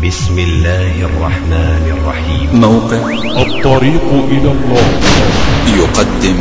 بسم الله الرحمن الرحيم. موقع الطريق إلى الله يقدم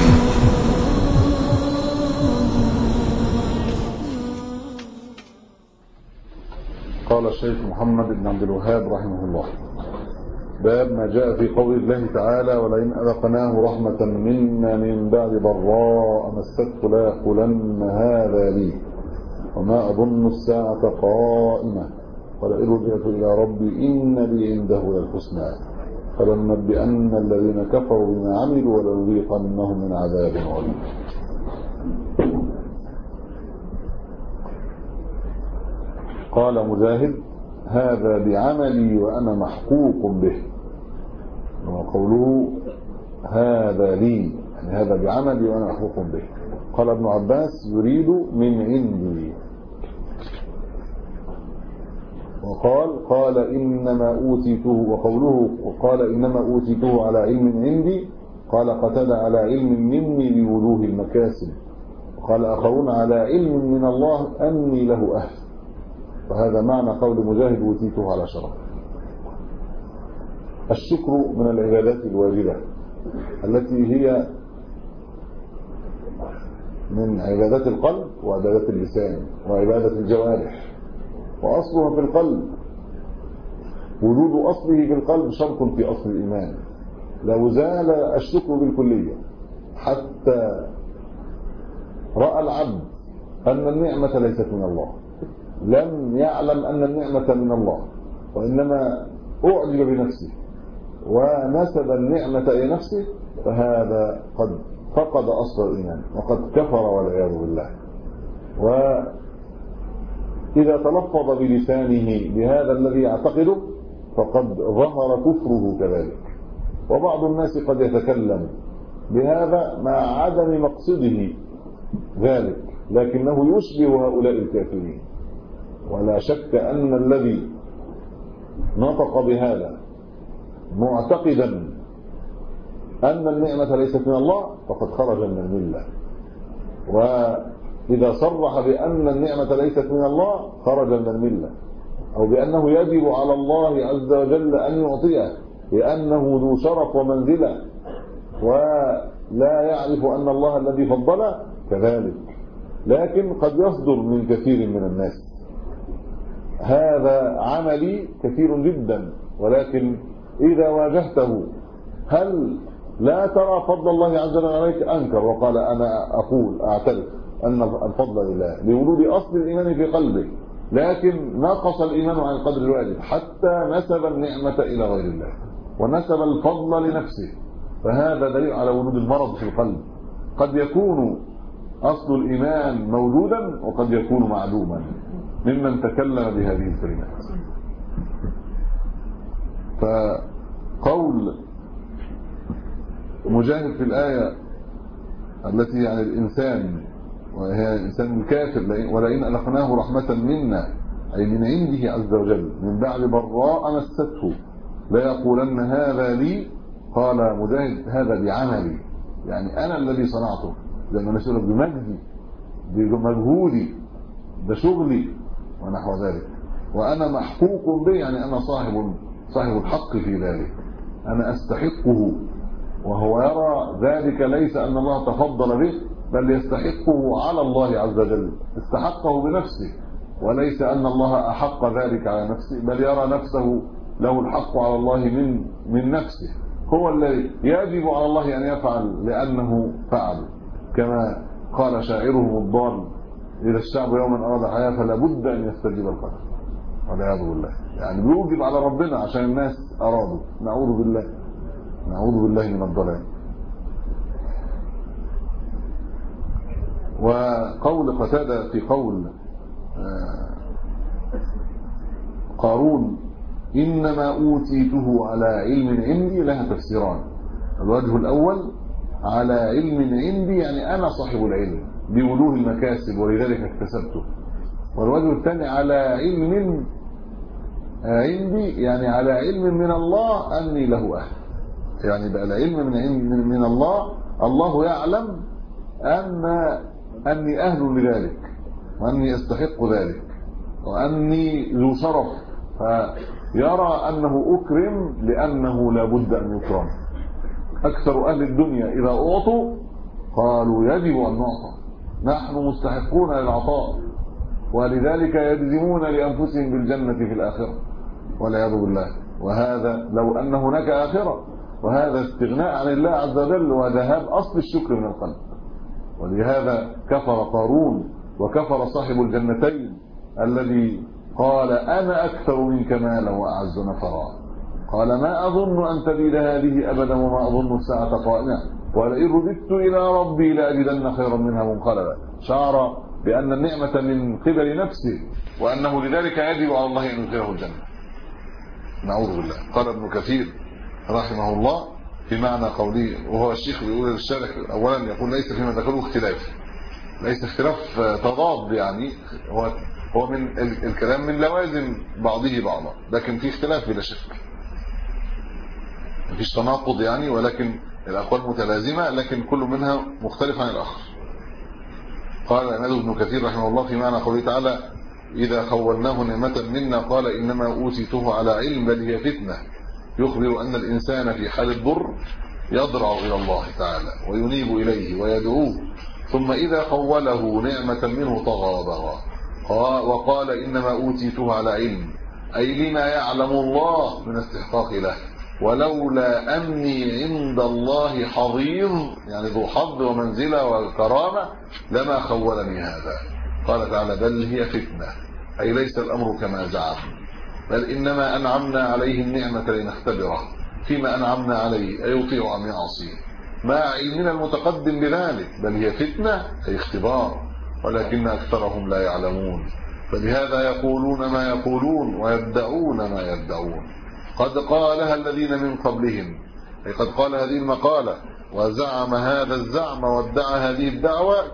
قال الشيخ محمد بن عبد الوهاب رحمه الله: باب ما جاء في قول الله تعالى: ولئن أذقناه رحمة منا من بعد ضراء مسته ليقولن هذا لي وما أظن الساعة قائمة ولئن رجعت إلى ربي إن لي عنده للحسنى فلننبئن الذين كفروا بما عملوا ولنذيقنهم من عذاب غليظ. قال مجاهد: هذا بعملي وأنا محقوق به. وقوله هذا لي يعني هذا بعملي وأنا محقوق به. قال ابن عباس: يريد من عندي. قال إنما أوتيته. وقوله قال إنما أوتيته على علم عندي، قال قتادة على علم مني لوجوه المكاسب، وقال آخرون على علم من الله أني له أهل. وهذا معنى قول مجاهد: أوتيته على شرف. الشكر من العبادات الواجبة التي هي من عبادات القلب وعبادات اللسان وعبادة الجوارح، وأصلها في القلب. وجود أصله في القلب شرط في أصل الإيمان. لو زال الشكر بالكلية حتى رأى العبد أن النعمة ليست من الله، لم يعلم أن النعمة من الله، وإنما أعجب بنفسه ونسب النعمة إلى نفسه، فهذا قد فقد أصل الإيمان وقد كفر والعياذ بالله. وإذا تلفظ بلسانه بهذا الذي يعتقده فقد ظهر كفره كذلك. وبعض الناس قد يتكلم بهذا مع عدم مقصده ذلك، لكنه يشبه هؤلاء الكافرين. ولا شك أن الذي نطق بهذا معتقدا أن النعمة ليست من الله فقد خرج من الملة. وإذا صرح بأن النعمة ليست من الله خرج من الملة، أو بأنه يجب على الله عز وجل أن يعطيه لأنه ذو شرف ومنزلة ولا يعرف أن الله الذي فضله كذلك. لكن قد يصدر من كثير من الناس: هذا عملي كثير جدا، ولكن إذا واجهته هل لا ترى فضل الله عز وجل عليك؟ أنكر وقال: أنا أعترف أن الفضل لله لوجود أصل الإيمان في قلبه، لكن نقص الإيمان عن القدر الواجب حتى نسب النعمة إلى غير الله ونسب الفضل لنفسه. فهذا دليل على وجود المرض في القلب. قد يكون أصل الإيمان موجودا وقد يكون معدوما ممن تكلم بهذه الكلمات. فقول مجاهد في الآية التي يعني الإنسان وهي الإنسان الكافر: ولئن أذقناه رحمة منا أي من عنده عز وجل من بعد ضراء مسته ليقولن هذا لي. قال مجاهد: هذا بعملي يعني أنا الذي صنعته، لأنه مسؤول بمجدي بمجهودي بشغلي ونحو ذلك، وأنا محقوق به يعني أنا صاحب الحق في ذلك، أنا أستحقه. وهو يرى ذلك ليس أن الله تفضل به، بل يستحقه على الله عز وجل، استحقه بنفسه، وليس أن الله أحق ذلك على نفسه، بل يرى نفسه له الحق على الله من نفسه. هو الذي يجب على الله أن يفعل لأنه فعل، كما قال شاعرهم الضال: إذا الشعب يوما أراد حياة فلا بد أن يستجيب القدر. والعياذ بالله، يعني بيوجب على ربنا عشان الناس أرادوا. نعوذ بالله من الضلال. وقول قتادة في قول قارون: إنما أوتيته على علم عندي لها تفسيران. الوجه الأول: على علم عندي يعني أنا صاحب العلم بوجوه المكاسب ولذلك اكتسبته. والوجه الثاني: على علم عندي يعني على علم من الله أني له أهل. يعني بقى العلم من الله، الله يعلم أني أهل لذلك وأني أستحق ذلك وأني ذو شرف فيرى أنه أكرم لأنه لا بد أن يكرم. أكثر أهل الدنيا إذا أعطوا قالوا يجب أن نعطى، نحن مستحقون للعطاء، ولذلك يجزمون لأنفسهم بالجنة في الآخرة والعياذ بالله. وهذا لو أن هناك آخرة، وهذا استغناء عن الله عز وجل وذهاب أصل الشكر من القلب. ولهذا كفر قارون وكفر صاحب الجنتين الذي قال أنا أكثر منك مالا وأعز نفرا. قال ما أظن أن تبيد هذه أبدا وما أظن الساعة قائمة ولئن رددت إلى ربي لأجدن خيرا منها منقلبا. شعر بأن النعمة من قبل نفسه وأنه لذلك يجب على الله أن يدخله الجنة. نعوذ بالله. قال ابن كثير رحمه الله في معنى قوله، وهو الشيخ بيقول للشارح اولا يقول ليس فيما ذكره اختلاف، ليس اختلاف تضاد، يعني هو من الكلام من لوازم بعضه بعضا، لكن في اختلاف بلا شك، مفيش تناقض يعني، ولكن الاقوال متلازمه لكن كل منها مختلف عن الاخر. قال الإمام ابن كثير رحمه الله في معنى قوله تعالى اذا خولناه نعمه منا قال انما اوتيته على علم بل هي فتنه، يخبر أن الإنسان في حال الضر يضرع إلى الله تعالى وينيب إليه ويدعوه، ثم إذا خوله نعمة منه طغى وبغى. وقال إنما أوتيته على علم، أي لما يعلم الله من استحقاق له، ولولا أني عند الله حظيظ، يعني ذو حظ ومنزلة وكرامة، لما خولني هذا. قال تعالى بل هي فتنة، أي ليس الأمر كما زعم، بل إنما أنعمنا عليه النعمة لنختبره فيما أنعمنا عليه أيطيع أم يعصي، مع علمنا المتقدم بذلك، بل هي فتنة أي اختبار، ولكن أكثرهم لا يعلمون، فلهذا يقولون ما يقولون ويدعون ما يدعون. قد قالها الذين من قبلهم، أي قد قال هذه المقالة وزعم هذا الزعم وادعى هذه الدعوة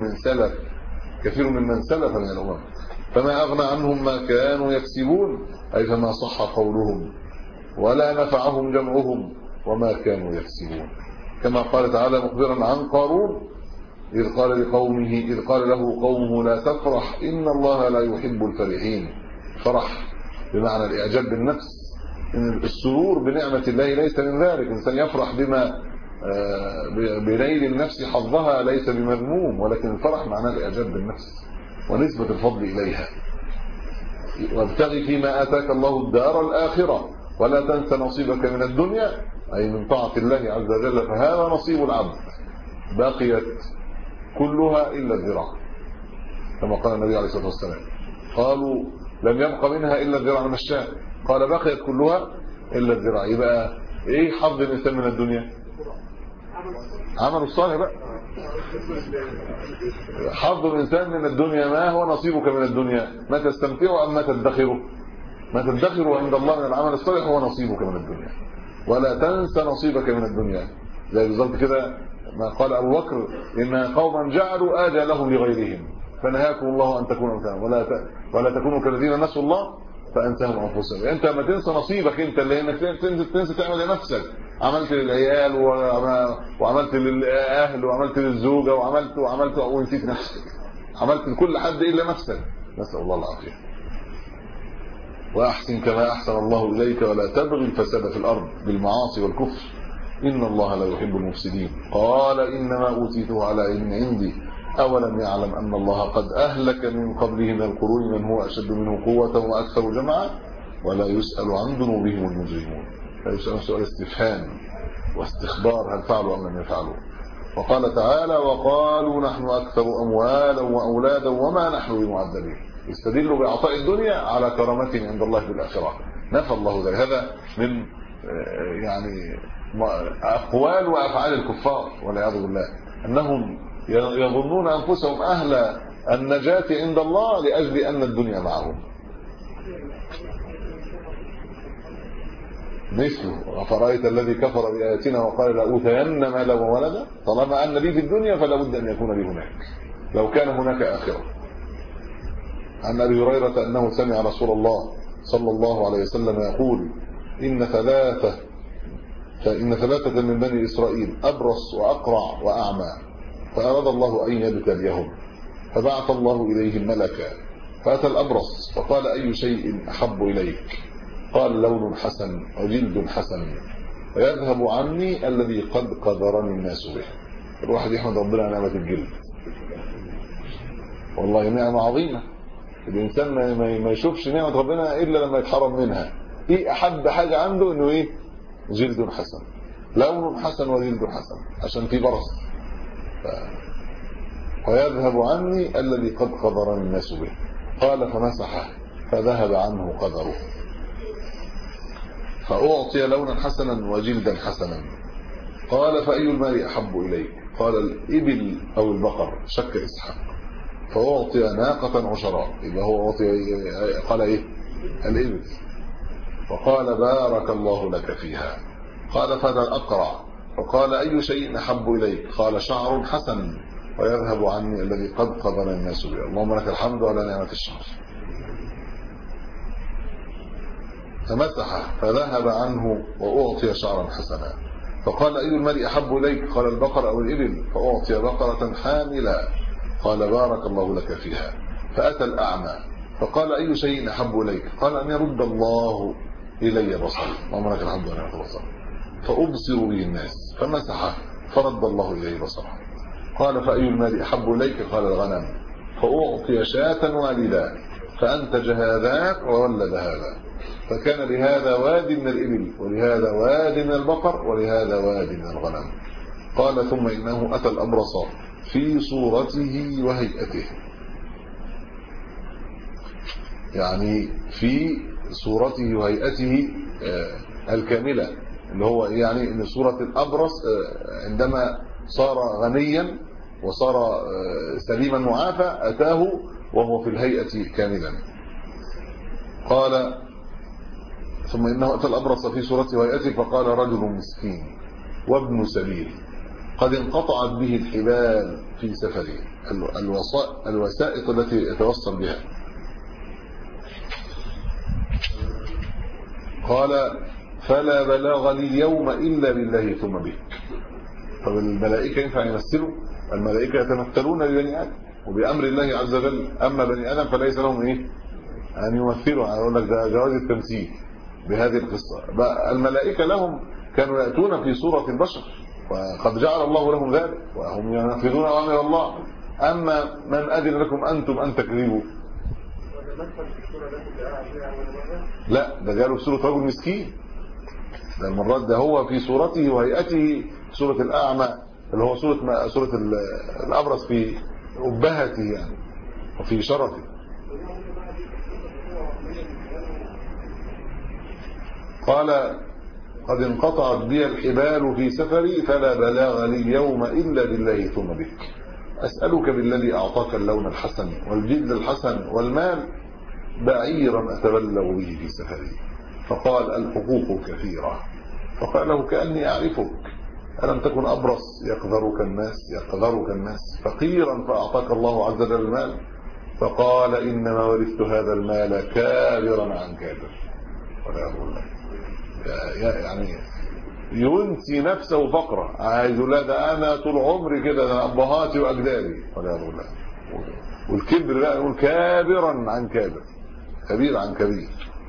كثير من سلف من الأمم، فما أغنى عنهم ما كانوا يكسبون، أي فما صح قولهم ولا نفعهم جمعهم وما كانوا يكسبون. كما قال تعالى مخبرا عن قارون إذ قال له قومه لا تفرح إن الله لا يحب الفرحين. فرح بمعنى الإعجاب بالنفس، إن السرور بنعمة الله ليس من ذلك، الإنسان يفرح بما بنيل النفس حظها ليس بمذموم، ولكن الفرح معناه الإعجاب بالنفس ونسبة الفضل إليها. وابتغي فيما آتاك الله الدار الآخرة ولا تنس نصيبك من الدنيا، أي من طاعة الله عز وجل، فهذا نصيب العبد. بقيت كلها إلا الذراع، كما قال النبي عليه الصلاة والسلام، قالوا لم يبق منها إلا الذراع من الشاة، قال بقيت كلها إلا الذراع. يبقى إيه حظ الإنسان من الدنيا؟ عمل الصالح بقى. حظ الإنسان من الدنيا ما هو نصيبك من الدنيا؟ ما تستمتع أم ما تدخره؟ ما تدخره عند الله من العمل الصالح هو نصيبك من الدنيا، ولا تنسى نصيبك من الدنيا. زي بالظبط كده ما قال أبو بكر إن قوما جعلوا آجالهم لغيرهم فنهاكم الله أن تكونوا مثلهم ولا تكونوا كالذين نسوا الله فأنساهم أنفسهم. انت ما تنسى نصيبك انت، اللي انك تنسى تعمل لنفسك، عملت للعيال وعملت للاهل وعملت للزوجه وعملت ونسيت نفسك، عملت لكل حد الا نفسك. نسال الله العافيه. واحسن كما احسن الله اليك ولا تبغي الفساد في الارض بالمعاصي والكفر ان الله لا يحب المفسدين. قال انما اوتيته على علم عندي أولم يعلم أن الله قد أهلك من قبله من القرون من هو أشد منه قوة وأكثر جمعا ولا يسأل عن ذنوبهم المجرمون. لا يسأل سؤال استفهام واستخبار هل فعلوا أم لم يفعلوا. وقال تعالى وقالوا نحن أكثر أموالا وأولادا وما نحن بمعذبين. يستدلوا بعطاء الدنيا على كرامتهم عند الله في الآخرة. نفى الله ذلك. هذا من يعني أقوال وأفعال الكفار والعياذ بالله، أنهم يظنون أنفسهم أهل النجاة عند الله لأجل أن الدنيا معهم. مثله أفرأيت الذي كفر بآياتنا وقال لأوتين مالا وولدا، طالما أن لي في الدنيا فلا بد أن يكون لي هناك لو كان هناك آخرة. عن أبي هريرة أنه سمع رسول الله صلى الله عليه وسلم يقول إن ثلاثة من بني إسرائيل أبرص وأقرع وأعمى، فأراد الله أن يبتليهم فبعث الله إليهم ملكا فأتى الأبرص فقال أي شيء أحب إليك؟ قال لون حسن وجلد حسن ويذهب عني الذي قد قدرني الناس به. الواحد يحمد ربنا على نعمة الجلد، والله نعمة عظيمة. الإنسان ما يشوفش نعمة ربنا إلا لما يتحرم منها. إيه أحب حاجة عنده؟ إنه إيه؟ جلد حسن، لون حسن وجلد حسن، عشان في برص. ويذهب عني الذي قد قدرني الناس به. قال فمسحه فذهب عنه قدره، فأعطي لونا حسنا وجلدا حسنا. قال فأي المال أحب إليك؟ قال الإبل أو البقر، شك إسحاق. فأعطي ناقة عشراء، يبقى هو أعطي قال إيه؟ الإبل. وقال بارك الله لك فيها. قال فذا الأقرع، فقال أي شيء أحب إليك؟ قال شعر حسن ويذهب عني الذي قد قدر الناس به. اللهم لك الحمد على نعمة الشعر. فمسحه فذهب عنه وأعطي شعرا حسنا. فقال أي المال أحب إليك؟ قال البقر أو الإبل. فأعطي بقرة حاملة. قال بارك الله لك فيها. فأتى الأعمى فقال أي شيء أحب إليك؟ قال أن يرد الله إلي بصري. اللهم لك الحمد على نعمة البصر. فأبصر به الناس. فمسحه فرد الله إليه بصره. قال فأي المال أحب إليك؟ قال الغنم. فأعطي شاة والدا، فأنتج هذاك وولد هذا، فكان لهذا واد من الإبل ولهذا واد من البقر ولهذا واد من الغنم. قال ثم إنه أتى الأبرص في صورته وهيئته، يعني في صورته وهيئته الكاملة، اللي هو يعني ان صورة الأبرص عندما صار غنيا وصار سليما معافى أتاه وهو في الهيئة كاملا. قال ثم إنه أتى الأبرص في صورته وهيئته فقال رجل مسكين وابن سبيل قد انقطعت به الحبال في سفره، الوسائط التي يتوصل بها. قال فلا بلاغ لي اليوم إلا بالله ثم بك. طب الملائكة ينفع يمثلوا؟ الملائكة يتمثلون ببني آدم وبأمر الله عز وجل، أما بني آدم فليس لهم إيه أن يمثلوا. أقول لك ده جواز التمثيل بهذه القصة. الملائكة لهم كانوا يأتون في صورة البشر وقد جعل الله لهم ذلك وهم ينفذون أوامر الله. أما من أذن لكم أنتم أن تكذبوا؟ لا، ده جاله في صورة رجل مسكين. ده المرات ده هو في صورته وهيئته صورة الأعمى، اللي هو صورة الأبرص في أبهته يعني وفي شرفه. قال قد انقطعت بي الحبال في سفري فلا بلاغ لي اليوم إلا بالله ثم بك. أسألك بالذي أعطاك اللون الحسن والجلد الحسن والمال بعيرا أتبلغ به في سفري. فقال الحقوق كثيرة. فقال له كأني أعرفك، ألم تكن أبرص يقذرك الناس فقيرا فأعطاك الله عز وجل المال؟ فقال إنما ورثت هذا المال كابرا عن كابر. ولا أقول لك يعني ينسي نفسه فقرة، عايز لا ده أنا طول عمري كده، ده أبهاتي وأجدادي. ولا أقول لك والكبر لا يقول كابرا عن كابر، كبير عن كبير.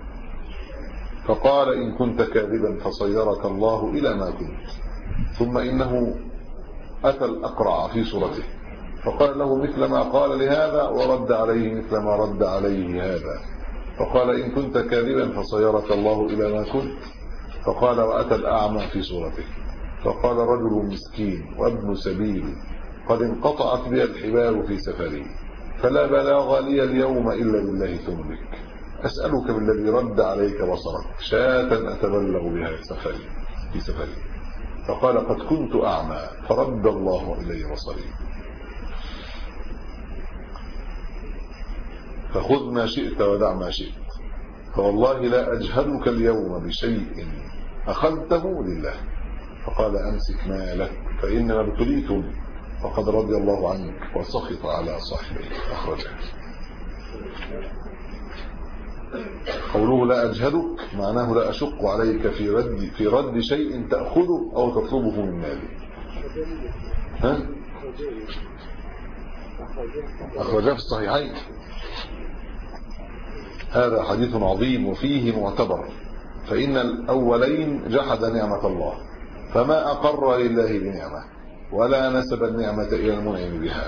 فقال إن كنت كاذبا فصيرك الله إلى ما كنت. ثم إنه أتى الأقرع في صورته فقال له مثل ما قال لهذا ورد عليه مثل ما رد عليه هذا. فقال إن كنت كاذبا فصيرك الله إلى ما كنت. فقال وأتى الأعمى في صورته فقال رجل مسكين وابن سبيل قد انقطعت بي الحبال في سفري فلا بلاغ لي اليوم إلا بالله ثم بك. أسألك بالذي رد عليك بصرك شاة أتبلغ بها في سفري. فقال قد كنت أعمى فرد الله إلي بصري. فخذ ما شئت ودع ما شئت، فوالله لا أجهدك اليوم بشيء أخذته لله. فقال أمسك مالك فإنما ابتليتم وقد رضي الله عنك وسخط على صاحبه. أخرجه. قوله لا أجهدك معناه لا أشق عليك في رد شيء تأخذه أو تطلبه من مالي. أخرجه في الصحيحين. هذا حديث عظيم وفيه معتبر، فإن الأولين جحد نعمة الله فما أقر لله بنعمة ولا نسب النعمة إلى المنعم بها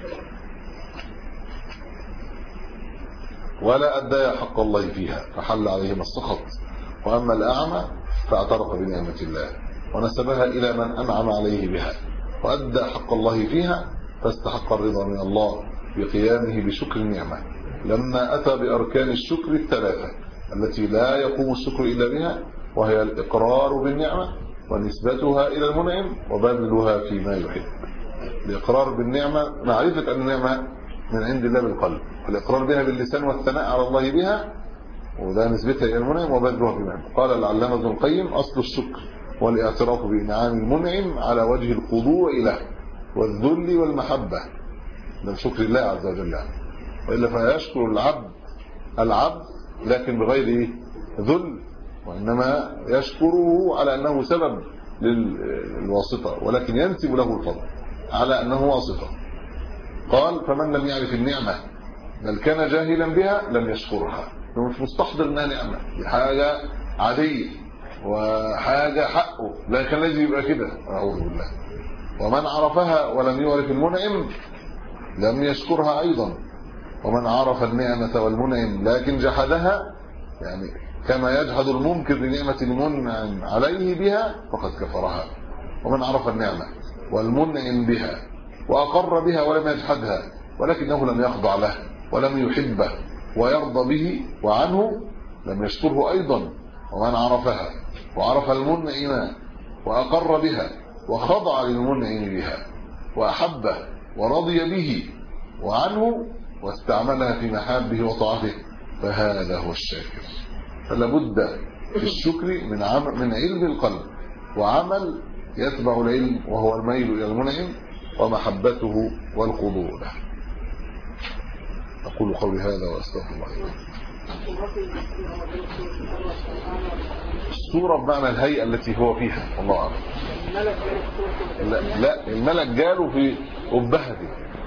ولا أدى حق الله فيها فحل عليهم السخط. وأما الأعمى فاعترف بنعمة الله ونسبها إلى من أنعم عليه بها وأدى حق الله فيها فاستحق الرضا من الله بقيامه بشكر النعمة لما أتى بأركان الشكر الثلاثة التي لا يقوم الشكر إلا بها، وهي الإقرار بالنعمة ونسبتها إلى المنعم وبذلها فيما يحب. الإقرار بالنعمة معرفة أن النعمة من عند الله بالقلب، الإقرار بها باللسان والثناء على الله بها وده نسبتها إلى المنعم وبذلها فيما يحب. قال العلامة ابن القيم أصل الشكر والاعتراف بإنعام المنعم على وجه الخضوع له والذل والمحبة من شكر الله عز وجل، وإلا فيشكر العبد لكن بغير ذل، وإنما يشكره على أنه سبب للواسطة ولكن ينسب له الفضل على أنه واسطة. قال فمن لم يعرف النعمة بل كان جاهلا بها لم يشكرها، مش مستحضر انها نعمة، دي حاجة عادية وحاجة حقه لكن لازم يبقى كده، أعوذ بالله. ومن عرفها ولم يعرف المنعم لم يشكرها أيضا، ومن عرف النعمة والمنعم لكن جحدها يعني كما يجحد المنكر لنعمة المنعم عليه بها فقد كفرها. ومن عرف النعمة والمنعم بها وأقر بها ولم يجحدها ولكنه لم يخضع له ولم يحبه ويرضى به وعنه لم يشكره أيضا. ومن عرفها وعرف المنعم وأقر بها وخضع للمنعم بها وأحبه ورضي به وعنه واستعملها في محابه وطاعته فهذا هو الشاكر. فلا بد في الشكر من علم القلب وعمل يتبع العلم وهو الميل إلى المنعم ومحبته والخضوع له. أقول قولي هذا وأستغفر الله. الصورة بمعنى الهيئة التي هو فيها، الله أعلم. لا الملك جاله في أبهته